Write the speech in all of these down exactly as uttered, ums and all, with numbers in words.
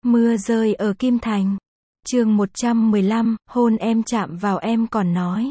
Mưa rơi ở Kim Thành. Chương một trăm mười lăm, hôn em chạm vào em còn nói.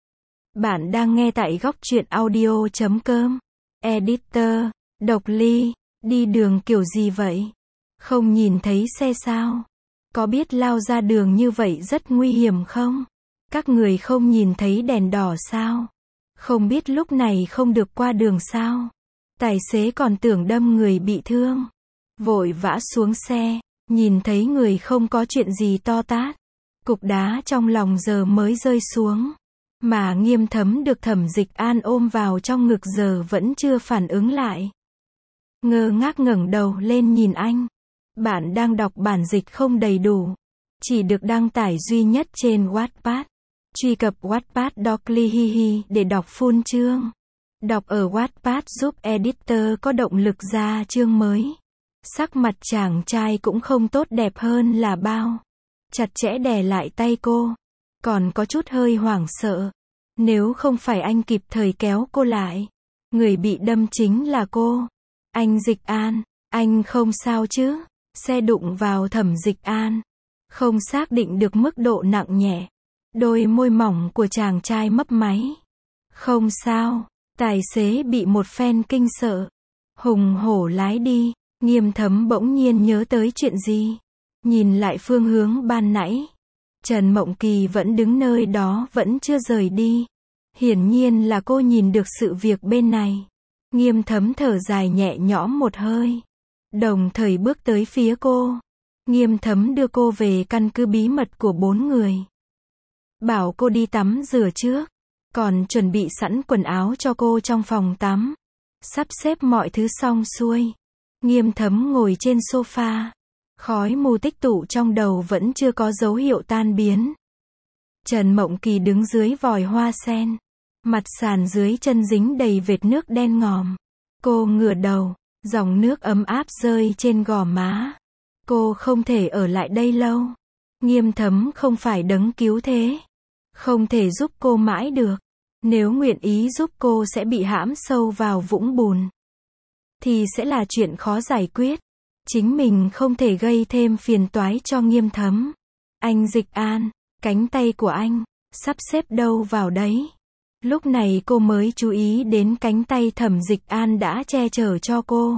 Bạn đang nghe tại góc truyện audio chấm com. Editor, Độc Ly, đi đường kiểu gì vậy? Không nhìn thấy xe sao? Có biết lao ra đường như vậy rất nguy hiểm không? Các người không nhìn thấy đèn đỏ sao? Không biết lúc này không được qua đường sao? Tài xế còn tưởng đâm người bị thương. Vội vã xuống xe, nhìn thấy người không có chuyện gì to tát. Cục đá trong lòng giờ mới rơi xuống. Mà Nghiêm Thấm được Thẩm Dịch An ôm vào trong ngực giờ vẫn chưa phản ứng lại. Ngơ ngác ngẩng đầu lên nhìn anh. Bạn đang đọc bản dịch không đầy đủ. Chỉ được đăng tải duy nhất trên Wattpad. Truy cập Wattpad Docly Hihi để đọc full chương. Đọc ở Wattpad giúp editor có động lực ra chương mới. Sắc mặt chàng trai cũng không tốt đẹp hơn là bao. Chặt chẽ đè lại tay cô. Còn có chút hơi hoảng sợ. Nếu không phải anh kịp thời kéo cô lại. Người bị đâm chính là cô. Anh Dịch An, anh không sao chứ? Xe đụng vào Thẩm Dịch An. Không xác định được mức độ nặng nhẹ. Đôi môi mỏng của chàng trai mấp máy. Không sao, tài xế bị một phen kinh sợ. Hùng hổ lái đi. Nghiêm Thấm bỗng nhiên nhớ tới chuyện gì. Nhìn lại phương hướng ban nãy. Trần Mộng Kỳ vẫn đứng nơi đó vẫn chưa rời đi. Hiển nhiên là cô nhìn được sự việc bên này. Nghiêm Thấm thở dài nhẹ nhõm một hơi. Đồng thời bước tới phía cô. Nghiêm Thấm đưa cô về căn cứ bí mật của bốn người. Bảo cô đi tắm rửa trước. Còn chuẩn bị sẵn quần áo cho cô trong phòng tắm. Sắp xếp mọi thứ xong xuôi. Nghiêm Thấm ngồi trên sofa. Khói mù tích tụ trong đầu vẫn chưa có dấu hiệu tan biến. Trần Mộng Kỳ đứng dưới vòi hoa sen. Mặt sàn dưới chân dính đầy vệt nước đen ngòm. Cô ngửa đầu. Dòng nước ấm áp rơi trên gò má. Cô không thể ở lại đây lâu. Nghiêm Thấm không phải đấng cứu thế. Không thể giúp cô mãi được. Nếu nguyện ý giúp cô sẽ bị hãm sâu vào vũng bùn. Thì sẽ là chuyện khó giải quyết. Chính mình không thể gây thêm phiền toái cho Nghiêm Thấm. Anh Dịch An, cánh tay của anh, sắp xếp đâu vào đấy. Lúc này cô mới chú ý đến cánh tay Thẩm Dịch An đã che chở cho cô.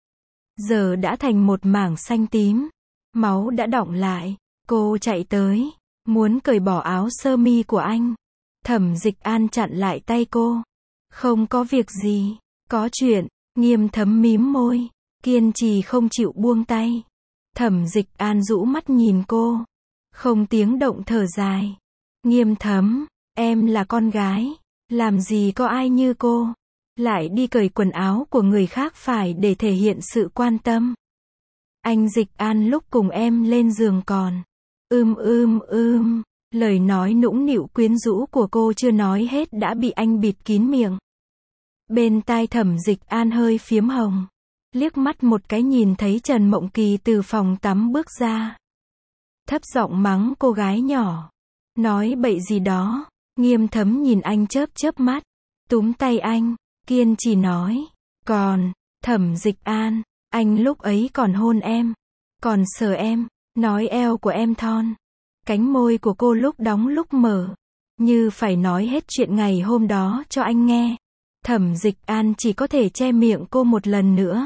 Giờ đã thành một mảng xanh tím. Máu đã đọng lại. Cô chạy tới, muốn cởi bỏ áo sơ mi của anh. Thẩm Dịch An chặn lại tay cô. Không có việc gì, có chuyện. Nghiêm Thấm mím môi, kiên trì không chịu buông tay. Thẩm Dịch An rũ mắt nhìn cô. Không tiếng động thở dài. Nghiêm Thấm, em là con gái. Làm gì có ai như cô. Lại đi cởi quần áo của người khác phải để thể hiện sự quan tâm. Anh Dịch An lúc cùng em lên giường còn. Ưm ưm ưm. Lời nói nũng nịu quyến rũ của cô chưa nói hết đã bị anh bịt kín miệng. Bên tai Thẩm Dịch An hơi phiếm hồng. Liếc mắt một cái nhìn thấy Trần Mộng Kỳ từ phòng tắm bước ra. Thấp giọng mắng cô gái nhỏ. Nói bậy gì đó. Nghiêm Thấm nhìn anh chớp chớp mắt. Túm tay anh. Kiên trì nói. Còn, Thẩm Dịch An, anh lúc ấy còn hôn em. Còn sờ em. Nói eo của em thon. Cánh môi của cô lúc đóng lúc mở. Như phải nói hết chuyện ngày hôm đó cho anh nghe. Thẩm Dịch An chỉ có thể che miệng cô một lần nữa.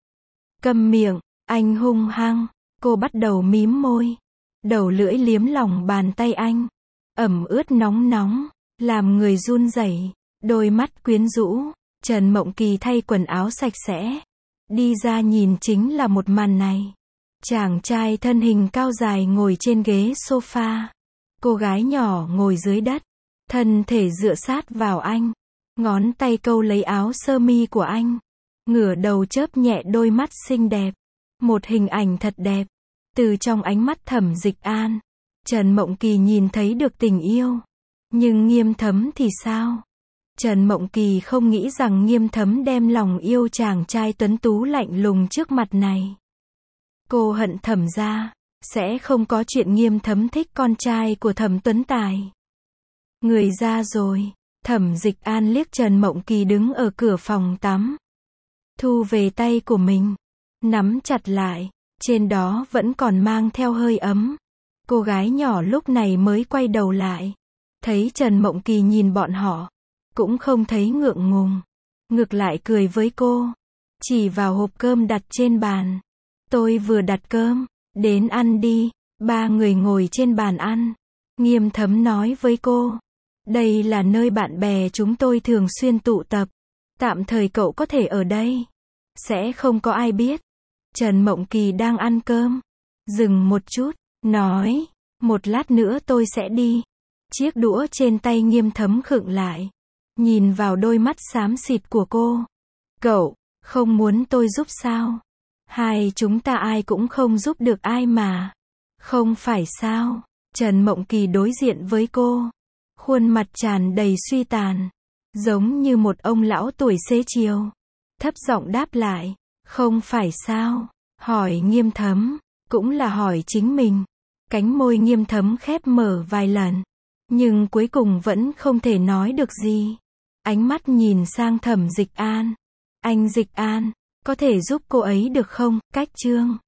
Câm miệng, anh hung hăng. Cô bắt đầu mím môi. Đầu lưỡi liếm lòng bàn tay anh. Ẩm ướt nóng nóng. Làm người run rẩy. Đôi mắt quyến rũ. Trần Mộng Kỳ thay quần áo sạch sẽ. Đi ra nhìn chính là một màn này. Chàng trai thân hình cao dài ngồi trên ghế sofa. Cô gái nhỏ ngồi dưới đất. Thân thể dựa sát vào anh. Ngón tay câu lấy áo sơ mi của anh. Ngửa đầu chớp nhẹ đôi mắt xinh đẹp. Một hình ảnh thật đẹp. Từ trong ánh mắt Thẩm Dịch An, Trần Mộng Kỳ nhìn thấy được tình yêu. Nhưng Nghiêm Thấm thì sao? Trần Mộng Kỳ không nghĩ rằng Nghiêm Thấm đem lòng yêu chàng trai tuấn tú lạnh lùng trước mặt này. Cô hận Thẩm gia. Sẽ không có chuyện Nghiêm Thấm thích con trai của Thẩm Tuấn Tài. Người ra rồi. Thẩm Dịch An liếc Trần Mộng Kỳ đứng ở cửa phòng tắm. Thu về tay của mình. Nắm chặt lại. Trên đó vẫn còn mang theo hơi ấm. Cô gái nhỏ lúc này mới quay đầu lại. Thấy Trần Mộng Kỳ nhìn bọn họ. Cũng không thấy ngượng ngùng. Ngược lại cười với cô. Chỉ vào hộp cơm đặt trên bàn. Tôi vừa đặt cơm. Đến ăn đi. Ba người ngồi trên bàn ăn. Nghiêm Thấm nói với cô. Đây là nơi bạn bè chúng tôi thường xuyên tụ tập. Tạm thời cậu có thể ở đây. Sẽ không có ai biết. Trần Mộng Kỳ đang ăn cơm. Dừng một chút. Nói. Một lát nữa tôi sẽ đi. Chiếc đũa trên tay Nghiêm Thấm khựng lại. Nhìn vào đôi mắt xám xịt của cô. Cậu, không muốn tôi giúp sao? Hai chúng ta ai cũng không giúp được ai mà. Không phải sao? Trần Mộng Kỳ đối diện với cô. Khuôn mặt tràn đầy suy tàn. Giống như một ông lão tuổi xế chiều. Thấp giọng đáp lại. Không phải sao? Hỏi Nghiêm Thấm. Cũng là hỏi chính mình. Cánh môi Nghiêm Thấm khép mở vài lần. Nhưng cuối cùng vẫn không thể nói được gì. Ánh mắt nhìn sang Thẩm Dịch An. Anh Dịch An, có thể giúp cô ấy được không? Cách Trương